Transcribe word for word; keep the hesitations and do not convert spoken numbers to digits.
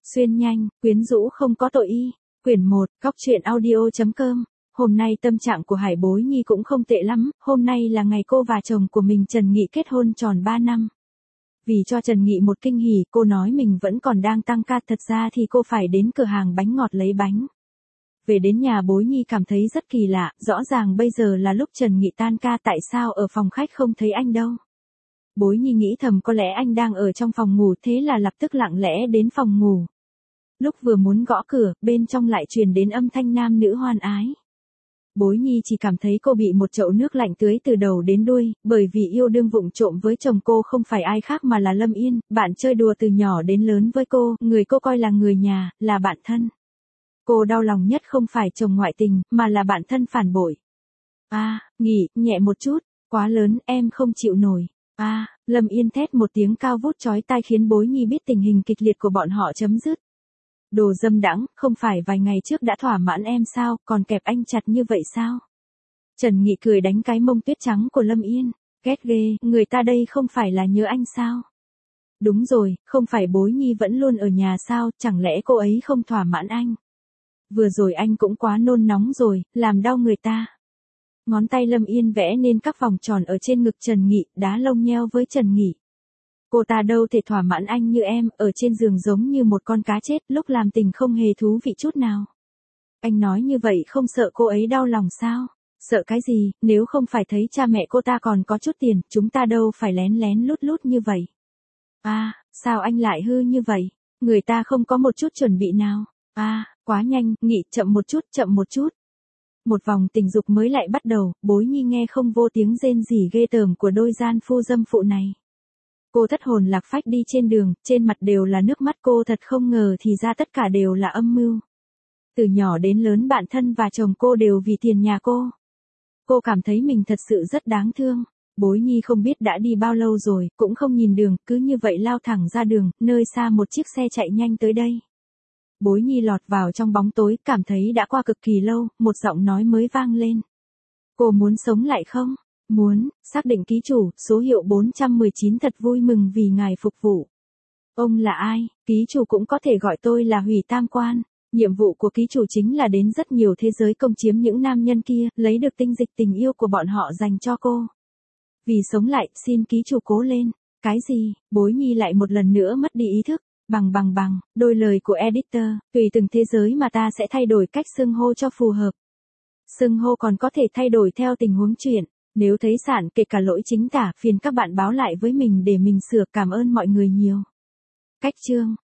Xuyên nhanh, quyến rũ không có tội y. Quyển một, Cóc truyện audio chấm com. Hôm nay tâm trạng của Hải Bối Nhi cũng không tệ lắm, hôm nay là ngày cô và chồng của mình Trần Nghị kết hôn tròn ba năm. Vì cho Trần Nghị một kinh hỉ, cô nói mình vẫn còn đang tăng ca, thật ra thì cô phải đến cửa hàng bánh ngọt lấy bánh. Về đến nhà Bối Nhi cảm thấy rất kỳ lạ, rõ ràng bây giờ là lúc Trần Nghị tan ca, tại sao ở phòng khách không thấy anh đâu. Bối Nhi nghĩ thầm có lẽ anh đang ở trong phòng ngủ, thế là lập tức lặng lẽ đến phòng ngủ. Lúc vừa muốn gõ cửa, bên trong lại truyền đến âm thanh nam nữ hoan ái. Bối Nhi chỉ cảm thấy cô bị một chậu nước lạnh tưới từ đầu đến đuôi, bởi vì yêu đương vụng trộm với chồng cô không phải ai khác mà là Lâm Yên, bạn chơi đùa từ nhỏ đến lớn với cô, người cô coi là người nhà, là bạn thân. Cô đau lòng nhất không phải chồng ngoại tình, mà là bạn thân phản bội. A, à, nghỉ, nhẹ một chút, quá lớn, em không chịu nổi. A, à, Lâm Yên thét một tiếng cao vút chói tai khiến Bối Nhi biết tình hình kịch liệt của bọn họ chấm dứt. Đồ dâm đãng, không phải vài ngày trước đã thỏa mãn em sao, còn kẹp anh chặt như vậy sao? Trần Nghị cười đánh cái mông tuyết trắng của Lâm Yên, ghét ghê, người ta đây không phải là nhớ anh sao? Đúng rồi, không phải Bối Nhi vẫn luôn ở nhà sao, chẳng lẽ cô ấy không thỏa mãn anh? Vừa rồi anh cũng quá nôn nóng rồi, làm đau người ta. Ngón tay Lâm Yên vẽ nên các vòng tròn ở trên ngực Trần Nghị, đá lông nheo với Trần Nghị. Cô ta đâu thể thỏa mãn anh như em, ở trên giường giống như một con cá chết, lúc làm tình không hề thú vị chút nào. Anh nói như vậy không sợ cô ấy đau lòng sao? Sợ cái gì, nếu không phải thấy cha mẹ cô ta còn có chút tiền, chúng ta đâu phải lén lén lút lút như vậy. À, sao anh lại hư như vậy? Người ta không có một chút chuẩn bị nào. À, quá nhanh, Nghị, chậm một chút, chậm một chút. Một vòng tình dục mới lại bắt đầu, Bối Nhi nghe không vô tiếng rên rỉ ghê tởm của đôi gian phu dâm phụ này. Cô thất hồn lạc phách đi trên đường, trên mặt đều là nước mắt, cô thật không ngờ thì ra tất cả đều là âm mưu. Từ nhỏ đến lớn bạn thân và chồng cô đều vì tiền nhà cô. Cô cảm thấy mình thật sự rất đáng thương. Bối Nhi không biết đã đi bao lâu rồi, cũng không nhìn đường, cứ như vậy lao thẳng ra đường, nơi xa một chiếc xe chạy nhanh tới đây. Bối Nhi lọt vào trong bóng tối, cảm thấy đã qua cực kỳ lâu, một giọng nói mới vang lên. Cô muốn sống lại không? Muốn, xác định ký chủ, số hiệu bốn trăm mười chín, thật vui mừng vì ngài phục vụ. Ông là ai? Ký chủ cũng có thể gọi tôi là Hủy Tam Quan. Nhiệm vụ của ký chủ chính là đến rất nhiều thế giới công chiếm những nam nhân kia, lấy được tinh dịch tình yêu của bọn họ dành cho cô. Vì sống lại, xin ký chủ cố lên. Cái gì? Bối Nhi lại một lần nữa mất đi ý thức. Bằng bằng bằng, đôi lời của editor, tùy từng thế giới mà ta sẽ thay đổi cách xưng hô cho phù hợp. Xưng hô còn có thể thay đổi theo tình huống chuyện. Nếu thấy sạn kể cả lỗi chính tả, phiền các bạn báo lại với mình để mình sửa, cảm ơn mọi người nhiều. Cách chương